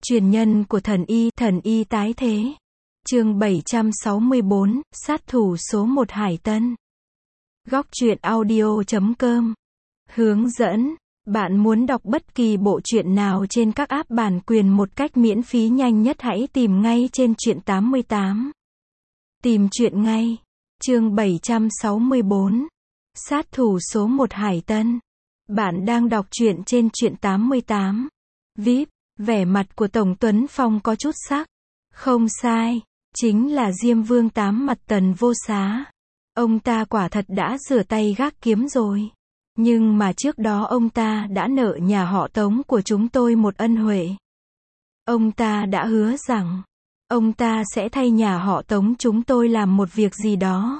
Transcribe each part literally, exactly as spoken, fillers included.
Truyền nhân của thần y, thần y tái thế. Chương bảy trăm sáu mươi bốn, sát thủ số một Hải Tân. Góc truyện audio chấm com. Hướng dẫn. Bạn muốn đọc bất kỳ bộ truyện nào trên các app bản quyền một cách miễn phí nhanh nhất, hãy tìm ngay trên truyện tám mươi tám. Tìm truyện ngay. Chương bảy trăm sáu mươi bốn. Sát thủ số một Hải Tân. Bạn đang đọc truyện trên truyện tám mươi tám. vê i pê. Vẻ mặt của Tổng Tuấn Phong có chút sắc. Không sai, chính là Diêm Vương tám mặt Tần Vô Xá. Ông ta quả thật đã rửa tay gác kiếm rồi. Nhưng mà trước đó ông ta đã nợ nhà họ Tống của chúng tôi một ân huệ. Ông ta đã hứa rằng, ông ta sẽ thay nhà họ Tống chúng tôi làm một việc gì đó.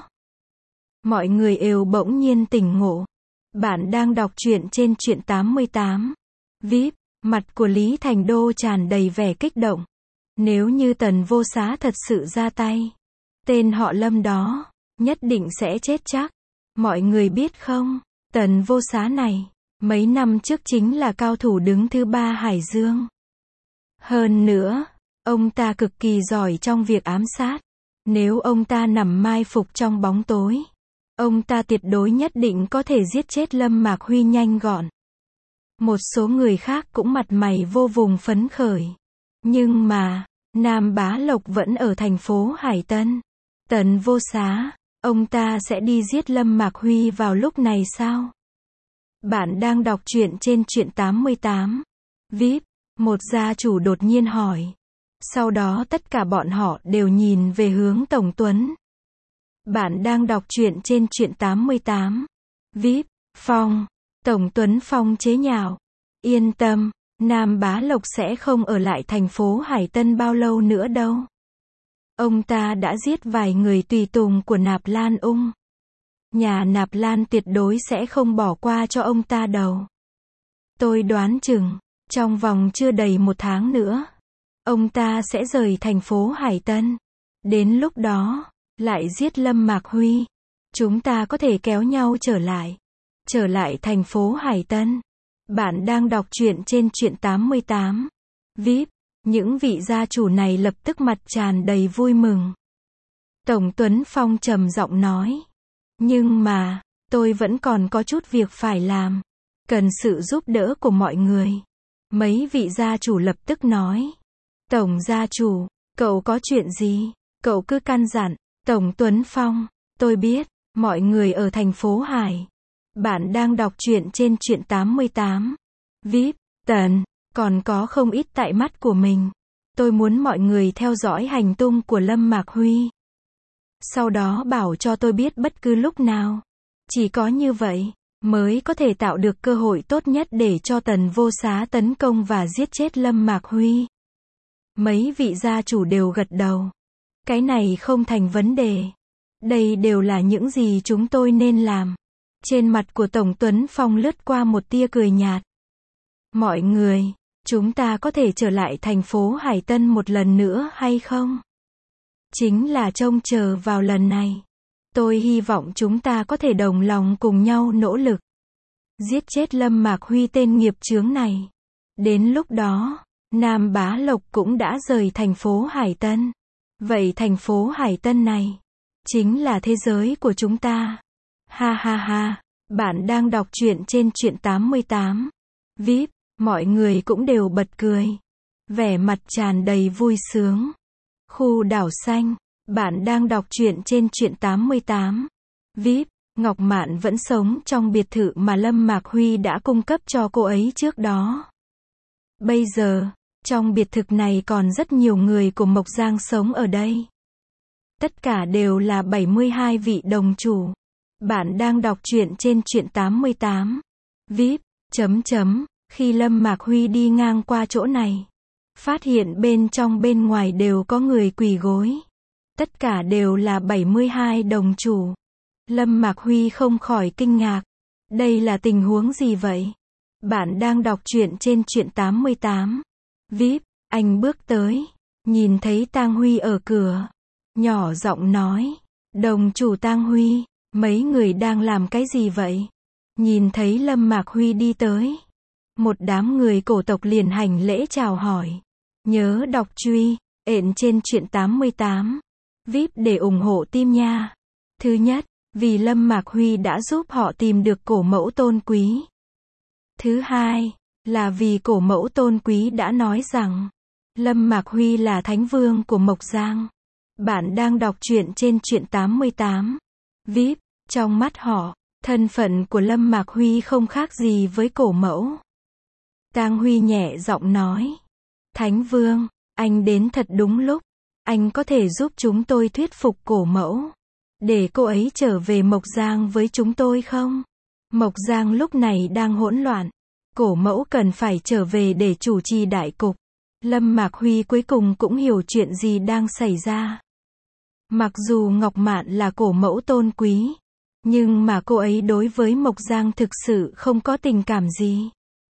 Mọi người đều bỗng nhiên tỉnh ngộ. Bạn đang đọc truyện trên truyện tám mươi tám. vê i pê. Mặt của Lý Thành Đô tràn đầy vẻ kích động. Nếu như Tần Vô Xá thật sự ra tay, tên họ Lâm đó nhất định sẽ chết chắc. Mọi người biết không, Tần Vô Xá này mấy năm trước chính là cao thủ đứng thứ ba Hải Dương. Hơn nữa, ông ta cực kỳ giỏi trong việc ám sát. Nếu ông ta nằm mai phục trong bóng tối, ông ta tuyệt đối nhất định có thể giết chết Lâm Mạc Huy nhanh gọn. Một số người khác cũng mặt mày vô cùng phấn khởi. Nhưng mà, Nam Bá Lộc vẫn ở thành phố Hải Tân. Tần Vô Xá, ông ta sẽ đi giết Lâm Mạc Huy vào lúc này sao? Bạn đang đọc truyện trên truyện tám mươi tám. vê i pê. Một gia chủ đột nhiên hỏi. Sau đó tất cả bọn họ đều nhìn về hướng Tổng Tuấn. Bạn đang đọc truyện trên truyện tám mươi tám. vê i pê. Phong. Tổng Tuấn Phong chế nhạo. Yên tâm, Nam Bá Lộc sẽ không ở lại thành phố Hải Tân bao lâu nữa đâu. Ông ta đã giết vài người tùy tùng của Nạp Lan Ung. Nhà Nạp Lan tuyệt đối sẽ không bỏ qua cho ông ta đâu. Tôi đoán chừng, trong vòng chưa đầy một tháng nữa, ông ta sẽ rời thành phố Hải Tân. Đến lúc đó, lại giết Lâm Mạc Huy. Chúng ta có thể kéo nhau trở lại. Trở lại thành phố Hải Tân. Bạn đang đọc truyện trên truyện tám mươi tám. vê i pê. Những vị gia chủ này lập tức mặt tràn đầy vui mừng. Tổng Tuấn Phong trầm giọng nói. Nhưng mà, tôi vẫn còn có chút việc phải làm. Cần sự giúp đỡ của mọi người. Mấy vị gia chủ lập tức nói. Tổng gia chủ, cậu có chuyện gì? Cậu cứ căn dặn. Tổng Tuấn Phong, tôi biết, mọi người ở thành phố Hải. Bạn đang đọc truyện trên truyện tám mươi tám. vê i pê. Tần, còn có không ít tại mắt của mình. Tôi muốn mọi người theo dõi hành tung của Lâm Mạc Huy. Sau đó bảo cho tôi biết bất cứ lúc nào. Chỉ có như vậy, mới có thể tạo được cơ hội tốt nhất để cho Tần Vô Xá tấn công và giết chết Lâm Mạc Huy. Mấy vị gia chủ đều gật đầu. Cái này không thành vấn đề. Đây đều là những gì chúng tôi nên làm. Trên mặt của Tổng Tuấn Phong lướt qua một tia cười nhạt. Mọi người, chúng ta có thể trở lại thành phố Hải Tân một lần nữa hay không? Chính là trông chờ vào lần này. Tôi hy vọng chúng ta có thể đồng lòng cùng nhau nỗ lực. Giết chết Lâm Mạc Huy tên nghiệp chướng này. Đến lúc đó, Nam Bá Lộc cũng đã rời thành phố Hải Tân. Vậy thành phố Hải Tân này, chính là thế giới của chúng ta. Ha ha ha, bạn đang đọc truyện trên truyện tám mươi tám. vê i pê. Mọi người cũng đều bật cười. Vẻ mặt tràn đầy vui sướng. Khu đảo xanh. Bạn đang đọc truyện trên truyện tám mươi tám. vê i pê. Ngọc Mạn vẫn sống trong biệt thự mà Lâm Mạc Huy đã cung cấp cho cô ấy trước đó. Bây giờ, trong biệt thự này còn rất nhiều người của Mộc Giang sống ở đây. Tất cả đều là bảy mươi hai vị đồng chủ. Bạn đang đọc truyện trên truyện tám mươi tám. vê i pê. Chấm chấm. Khi Lâm Mạc Huy đi ngang qua chỗ này, phát hiện bên trong bên ngoài đều có người quỳ gối. Tất cả đều là bảy mươi hai đồng chủ. Lâm Mạc Huy không khỏi kinh ngạc. Đây là tình huống gì vậy? Bạn đang đọc truyện trên truyện tám mươi tám. vê i pê. Anh bước tới, nhìn thấy Tang Huy ở cửa. Nhỏ giọng nói. Đồng chủ Tang Huy, mấy người đang làm cái gì vậy? Nhìn thấy Lâm Mạc Huy đi tới, một đám người cổ tộc liền hành lễ chào hỏi. Nhớ đọc truy, ện trên truyện tám mươi tám vê i pê để ủng hộ team nha. Thứ nhất, vì Lâm Mạc Huy đã giúp họ tìm được cổ mẫu tôn quý. Thứ hai, là vì cổ mẫu tôn quý đã nói rằng Lâm Mạc Huy là thánh vương của Mộc Giang. Bạn đang đọc truyện trên truyện tám mươi tám vê i pê. Trong mắt họ, thân phận của Lâm Mạc Huy không khác gì với cổ mẫu. Tang Huy nhẹ giọng nói. Thánh vương, anh đến thật đúng lúc. Anh có thể giúp chúng tôi thuyết phục cổ mẫu, để cô ấy trở về Mộc Giang với chúng tôi không? Mộc Giang lúc này đang hỗn loạn. Cổ mẫu cần phải trở về để chủ trì đại cục. Lâm Mạc Huy cuối cùng cũng hiểu chuyện gì đang xảy ra. Mặc dù Ngọc Mạn là cổ mẫu tôn quý, nhưng mà cô ấy đối với Mộc Giang thực sự không có tình cảm gì.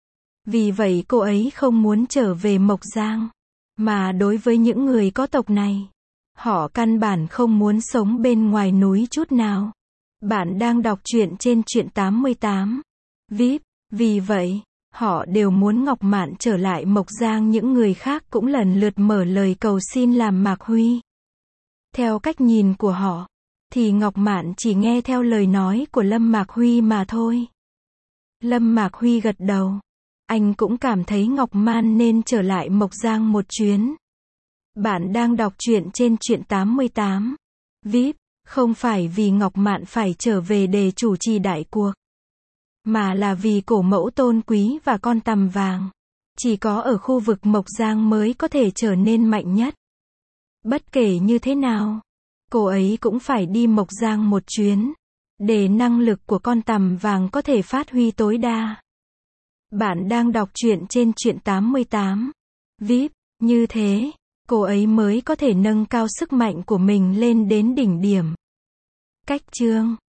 Vì vậy cô ấy không muốn trở về Mộc Giang. Mà đối với những người có tộc này, họ căn bản không muốn sống bên ngoài núi chút nào. Bạn đang đọc truyện trên truyện tám mươi tám vê i pê. Vì vậy, họ đều muốn Ngọc Mạn trở lại Mộc Giang. Những người khác cũng lần lượt mở lời cầu xin làm Mạc Huy. Theo cách nhìn của họ, thì Ngọc Mạn chỉ nghe theo lời nói của Lâm Mạc Huy mà thôi. Lâm Mạc Huy gật đầu. Anh cũng cảm thấy Ngọc Mạn nên trở lại Mộc Giang một chuyến. Bạn đang đọc truyện trên truyện tám mươi tám vê i pê. Không phải vì Ngọc Mạn phải trở về để chủ trì đại cuộc, mà là vì cổ mẫu tôn quý và con tằm vàng. Chỉ có ở khu vực Mộc Giang mới có thể trở nên mạnh nhất. Bất kể như thế nào, cô ấy cũng phải đi Mộc Giang một chuyến, để năng lực của con tằm vàng có thể phát huy tối đa. Bạn đang đọc truyện trên truyện tám mươi tám vê i pê. Như thế, cô ấy mới có thể nâng cao sức mạnh của mình lên đến đỉnh điểm. Cách chương